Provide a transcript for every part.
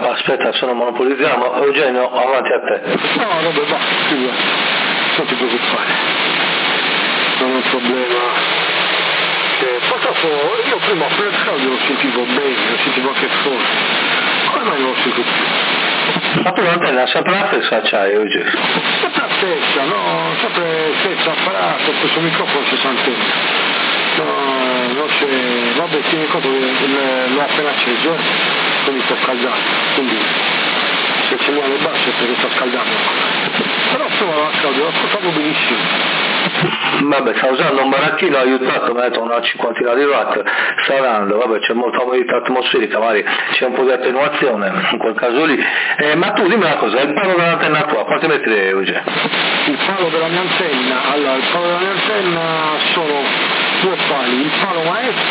aspetta, sono monopolizziamo. Eugenio, avanti a te. No, vabbè, basta, figurati, non ti preoccupare, non è un problema. Purtroppo io prima per il Claudio lo sentivo bene, lo sentivo anche forte, ora non lo sento più. Ma tu l'antenna sempre la stessa c'hai, Eugenio? Sempre la stessa, no? Sempre lo stesso apparato, questo microfono c'è antenna. No, non c'è, vabbè, tieni conto che l'ho appena acceso, quindi sto scaldando, quindi se c'è le basse è perché sto scaldando. Però insomma Claudio, lo ascoltavo benissimo. Vabbè, sta usando un baracchino aiutato, mi ha detto una cinquantina di watt, sta dando, vabbè, c'è molta umidità atmosferica, magari c'è un po' di attenuazione in quel caso lì. Ma tu dimmi una cosa, il palo dell'antenna tua, quanti metri è, Eugenio? Il palo della mia antenna, allora il palo della mia antenna sono due pali, il palo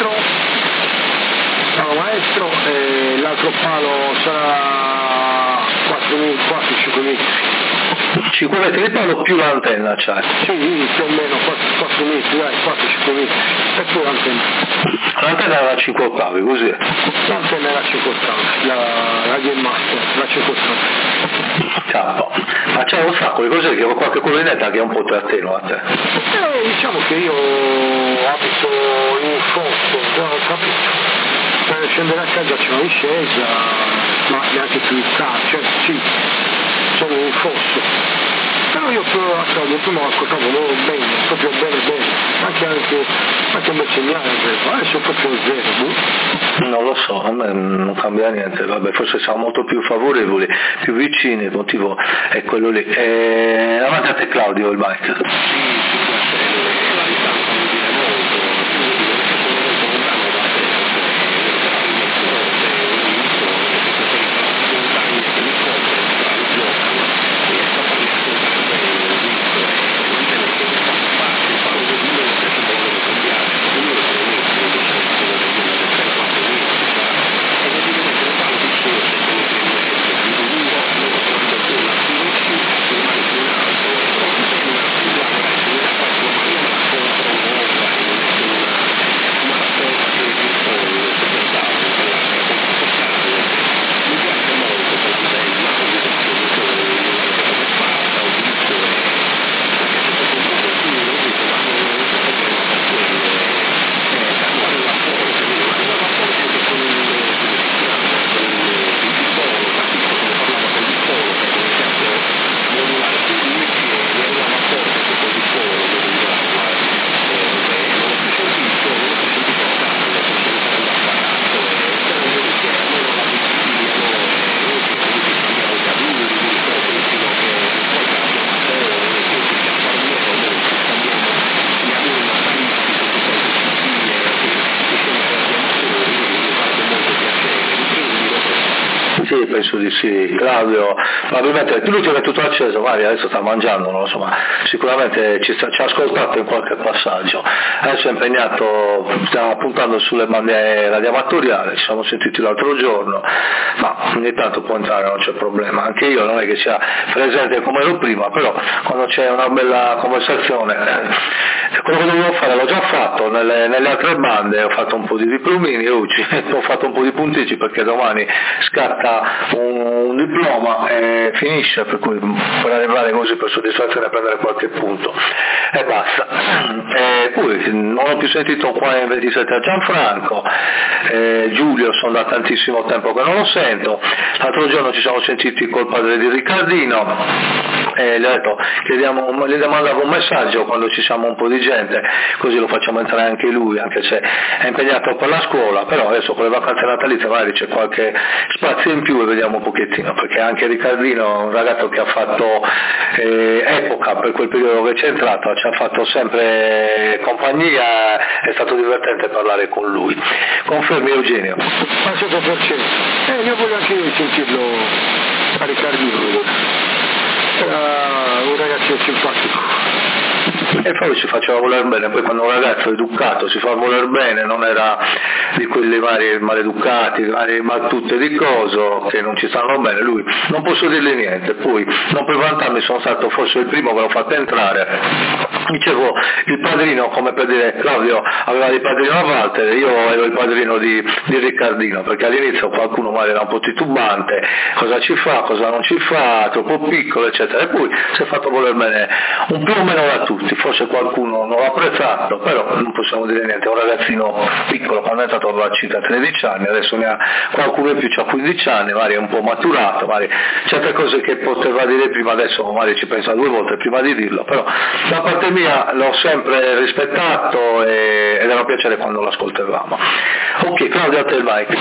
maestro e l'altro palo sarà 4-5 metri. 5 metri di palo più l'antenna c'hai? Sì, più o meno 4 metri, dai, 4-5 metri, e poi l'antenna. L'antenna era 5 ottavi, così? L'antenna era 5 ottavi, la Game Master, la 5 ottavi. Capo. Ma c'è un sacco di cose che ho qualche collinetta che è un po' più attenua a te. Diciamo che io abito in un fosso, già ho capito. Per scendere a casa c'è una discesa, ma neanche più il carro, cioè sì, sono in un fosso. Però io prima ho ascoltato loro bene, proprio bene, anche un bel segnale, adesso è proprio zero. Non lo so, a me non cambia niente, vabbè, forse siamo molto più favorevoli, più vicini, il motivo è quello lì. Avanti a te Claudio, il bike. Sì, penso di sì. Claudio, probabilmente lui ti ha tutto acceso, magari adesso sta mangiando, non lo so, ma sicuramente ci ha ascoltato in qualche passaggio. Adesso è impegnato, stiamo puntando sulle bande radioamatoriali, ci siamo sentiti l'altro giorno, ma ogni tanto può entrare, non c'è problema. Anche io non è che sia presente come ero prima, però quando c'è una bella conversazione, quello che dovevo fare l'ho già fatto, nelle altre bande ho fatto un po' di diplomini, ho fatto un po' di punteggi perché domani scatta un diploma e finisce, per cui per arrivare così per soddisfazione a prendere qualche punto e basta. E poi non ho più sentito qua in 27 a Gianfranco, Giulio sono da tantissimo tempo che non lo sento, l'altro giorno ci siamo sentiti col padre di Riccardino e gli ho detto gli mandavo un messaggio quando ci siamo un po' di gente, così lo facciamo entrare anche lui, anche se è impegnato per la scuola, però adesso con le vacanze natalizie magari c'è qualche spazio in più e vediamo un pochettino, perché anche Riccardino è un ragazzo che ha fatto epoca per quel periodo che c'è entrato, ci ha fatto sempre compagnia, è stato divertente parlare con lui. Confermi Eugenio? Al 100%. Io voglio anche sentirlo a Riccardino. Era un ragazzo simpatico. E poi si faceva voler bene, poi quando un ragazzo è educato si fa voler bene, non era di quelli vari maleducati, varie battute di coso che non ci stanno bene, lui non posso dirgli niente, poi non per vantarmi sono stato forse il primo che l'ho fatto entrare, Dicevo, il padrino, come per dire, Claudio aveva il padrino a Walter, io ero il padrino di Riccardino, perché all'inizio qualcuno magari era un po' titubante, cosa ci fa, cosa non ci fa, troppo piccolo, eccetera, e poi si è fatto voler bene un più o meno da tutti, forse qualcuno non l'ha apprezzato, però non possiamo dire niente, è un ragazzino piccolo, quando è entrato alla città a 13 anni, adesso ne ha qualcuno in più, ha 15 anni, magari è un po' maturato, magari certe cose che poteva dire prima, adesso magari ci pensa 2 volte prima di dirlo, però da parte mia l'ho sempre rispettato ed era un piacere quando l'ascoltavamo. Ok, Claudio, a te il mic.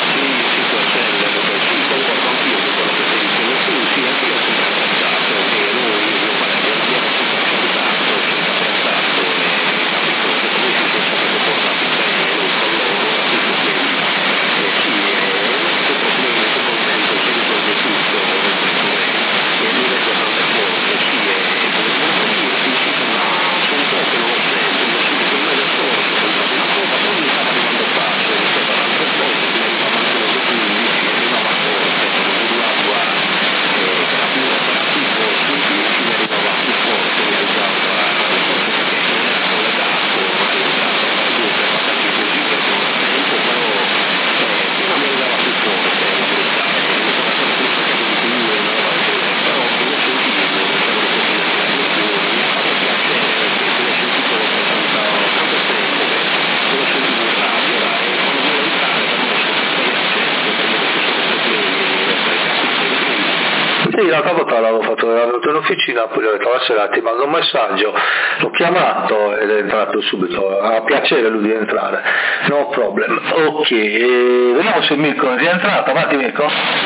Sì, l'altra volta l'avevo fatto, ero venuto in officina, poi gli ho detto la sera ti mando un messaggio, l'ho chiamato ed è entrato subito, ha piacere lui di entrare, no problem. Ok, vediamo se Mirko è rientrato, avanti Mirko.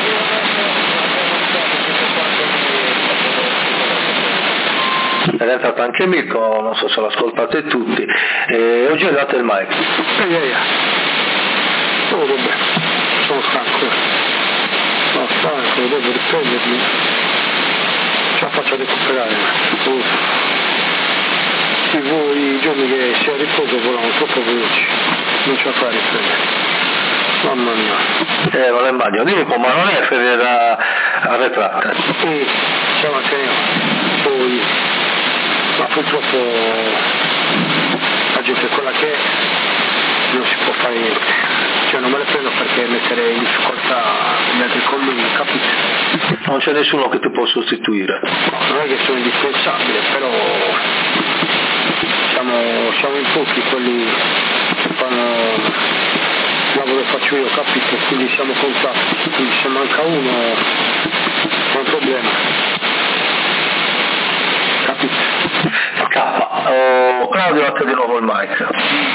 È entrato anche Mirko, non so se l'ascoltate tutti, oggi è dato il mic. Oh vabbè, sono stanco. Devo riprendermi, ce la faccio recuperare. Sì, voi i giorni che si è a riposo volano troppo veloci, non ce la fa a riprendere. Mamma mia. Non è immagino, dimmi un po', ma non è ferie da arretrate? Sì, c'è una serie, poi, ma purtroppo la gente è quella che è, non si può fare niente. Cioè non me le prendo perché mettere in difficoltà gli altri colleghi, capito? Non c'è nessuno che ti può sostituire. No, non è che sono indispensabile, però siamo in pochi quelli che fanno il lavoro che faccio io, capito? Quindi siamo contatti, quindi se manca uno è un problema, capito? Claudio, a te di nuovo il mic.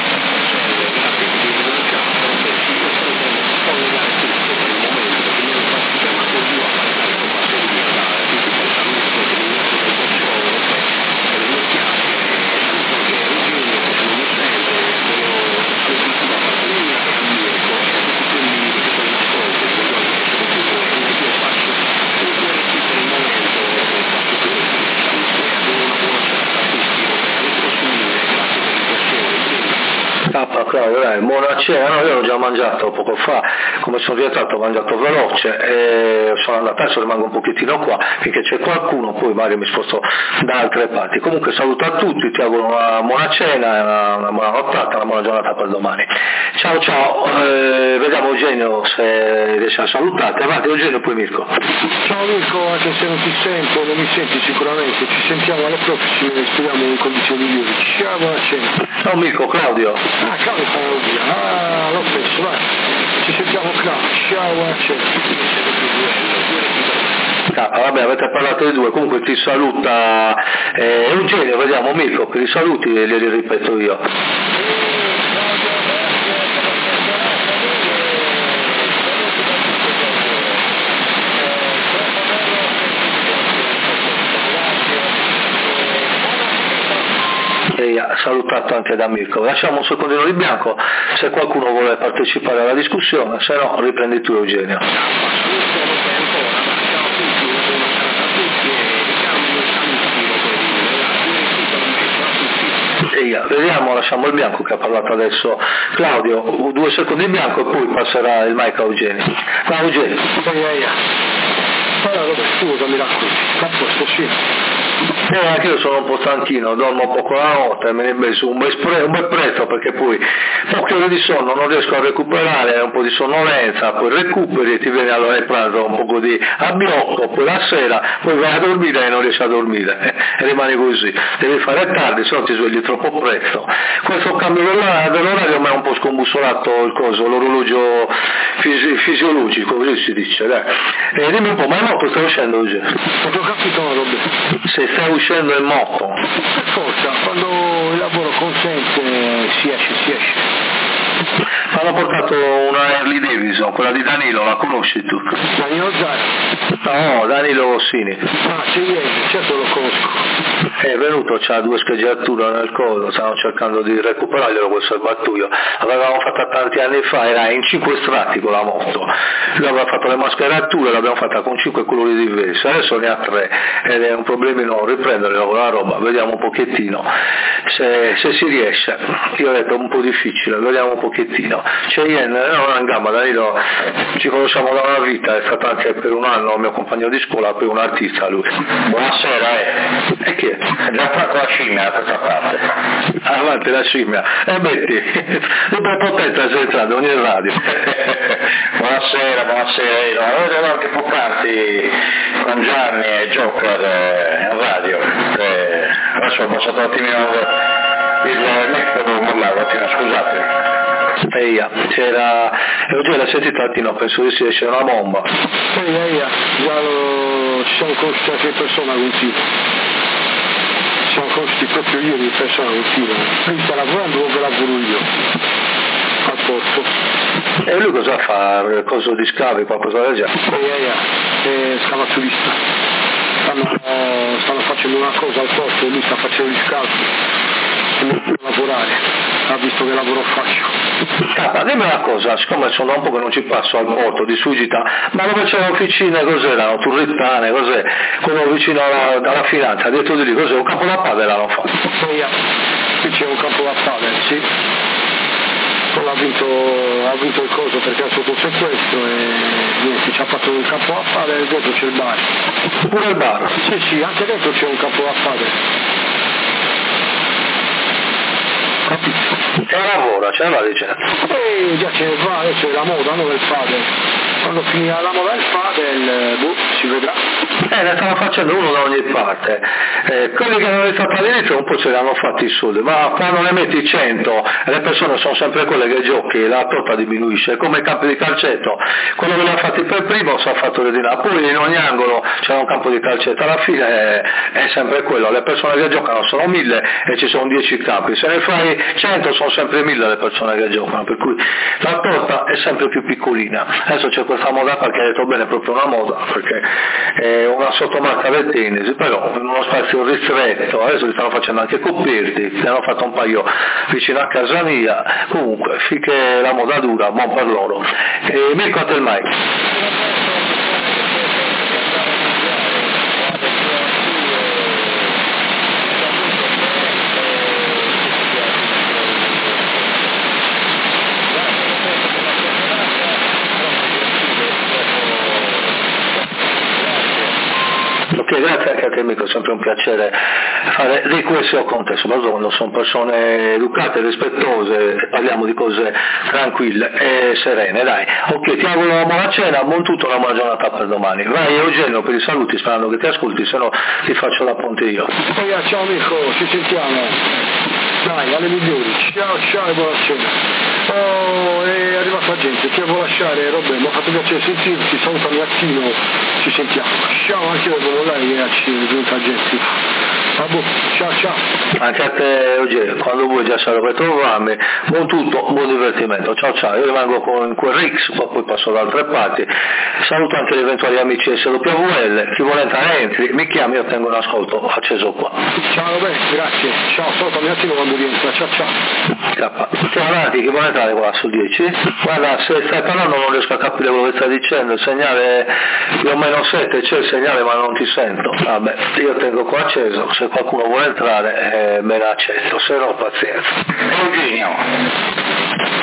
Claudio, dai, buona cena, no, io l'ho già mangiato poco fa, come sono rientrato ho mangiato veloce e sono andato, adesso rimango un pochettino qua, finché c'è qualcuno, poi magari mi sposto da altre parti. Comunque saluto a tutti, ti auguro una buona cena, una buona nottata, una buona giornata per domani. Ciao ciao, vediamo Eugenio se riesce a salutarti, avanti Eugenio e poi Mirko. Ciao Mirko, anche se non ti sento, non mi senti sicuramente, ci sentiamo alle prossime, speriamo in condizioni migliori. Ciao, buona cena. No Mirko, Claudio. Ah, Claudio. L'ho preso, vai. Ci sentiamo Claudio. Ciao, buona cena. Vabbè, avete parlato di due, comunque ti saluta Eugenio, vediamo Mirko, che li saluti e li ripeto io. Salutato anche da Mirko. Lasciamo un secondino di bianco se qualcuno vuole partecipare alla discussione, se no riprendi tu Eugenio. Vediamo, lasciamo il bianco che ha parlato adesso Claudio, 2 secondi in bianco e poi passerà il mic a Eugenio. Ciao Eugenio. Allora, vabbè, tu mi racconti, a posto, sì. Anche io sono un po' stanchino, dormo poco la notte, me ne ho messo un bel prezzo perché poi poche ore di sonno non riesco a recuperare, un po' di sonnolenza, poi recuperi e ti viene allora il pranzo un po' di abbiocco, poi la sera, poi vai a dormire e non riesci a dormire, e rimani così, devi fare tardi, se no ti svegli troppo presto. Questo cambio dell'orario mi ha un po' scombussolato l'orologio fisiologico, così si dice, dai. E dimmi un po', ma in moto stai uscendo oggi? Non ho capito, Robby. Se stai uscendo in moto? Per forza, quando il lavoro consente si esce. Hanno portato una Harley Davidson, quella di Danilo, la conosci tu? Danilo Zara? No, Danilo Rossini. Ah, sì, certo lo conosco. È venuto, c'ha 2 scheggiature nel collo, stanno cercando di recuperarglielo quel serbatoio. L'avevamo fatta tanti anni fa, era in 5 strati con la moto. Lui aveva fatto le mascherature, l'abbiamo fatta con 5 colori diversi, adesso ne ha 3 ed è un problemino riprenderla con la roba, vediamo un pochettino se si riesce. Io ho detto un po' difficile, vediamo un pochettino. C'è Ien, non in gamba, Danilo, ci conosciamo da una vita, è stato anche per un anno mio compagno di scuola, poi un artista lui. Buonasera, E chi è? È già fatto la scimmia da questa parte. Avanti la scimmia, e metti, prepotenza centrale, ogni radio. Buonasera, ero anche poc'anzi con Gianni e Joker in radio. Adesso ho passato un attimino il mic per mollare, un attimo, scusate. C'era, e oggi l'ha sentito Altino, penso che si esce una bomba. Già ci siamo conosciuti anche in persona con Tino. Ci siamo conosciuti proprio ieri in persona con Tino. Lui sta lavorando dove lavoro io, al porto. E lui cosa fa? Coso di scavi, qualcosa del genere? È scavaturista. Stanno facendo una cosa al porto, lui sta facendo gli scavi. Non può lavorare, ha visto che lavoro faccio. Dimmi una cosa, siccome sono da un po' che non ci passo al porto di Sugita, ma dove c'è l'officina, cos'erano? Turrittane, cos'è? Quello vicino alla finanza, dietro di lì, cos'è? Un campo da padel l'hanno fatto? Qui c'è un campo da padel, sì. Poi ha vinto il coso perché ha sotto sequestro e niente, ci ha fatto un campo da padel e dentro c'è il bar. Pure il bar? Sì, anche dentro c'è un campo da padel. E lavora, ce ne va dicendo. Già ce ne va, adesso è la moda, non del padel. Quando finirà la moda del padel, si vedrà. Ne stanno facendo uno da ogni parte. Quelli che hanno iniziato all'inizio un po' ce li hanno fatti i soldi, ma quando ne metti 100 le persone sono sempre quelle che giochi, la torta diminuisce, come i campi di calcetto. Quello che li ha fatti per primo si è fatto le dinare, poi in ogni angolo c'è un campo di calcetto, alla fine è sempre quello, le persone che giocano sono 1000 e ci sono 10 campi, se ne fai 100 sono sempre 1000 le persone che giocano, per cui la torta è sempre più piccolina. Adesso c'è questa moda qua che ha detto bene, è proprio una moda, perché è una sottomarca del tennis, però in uno spazio ristretto, adesso li stanno facendo anche coperti, ne hanno fatto un paio vicino a casa mia, comunque finché la moda dura, buon per loro. E Mirko a te il mic. Grazie anche a te Mirko, è sempre un piacere fare riflessione con te, soprattutto quando sono persone educate, rispettose, e parliamo di cose tranquille e serene, dai. Ok, ti auguro una buona cena, buon tutto, una buona giornata per domani. Vai Eugenio per i saluti, sperando che ti ascolti, se no ti faccio la ponte io. Ciao Mirko, ci sentiamo. Dai, alle migliori, ciao e buona cena. Oh, è arrivata la gente, ti devo lasciare, Robè, mi ha fatto piacere sentirti, salutami a Tino, ci sentiamo. Ciao, anche io devo là ci giunta gente. Vabbè, ciao. Anche a te Eugenio, quando vuoi già sai dove trovarmi, buon tutto, buon divertimento, ciao, io rimango con quel Rix, poi passo da altre parti, saluto anche gli eventuali amici SWL, chi vuole entrare entri, mi chiami, io tengo un ascolto acceso qua. Ciao Robè, grazie, ciao, salutami a Tino quando rientra, ciao. Stiamo avanti, chi vuole entrare qua su 10? Guarda, se stai parlando non riesco a capire quello che stai dicendo, il segnale più o meno 7, c'è il segnale ma non ti sento. Vabbè, io tengo qua acceso, se qualcuno vuole entrare me la accetto, se no pazienza. Eugenio.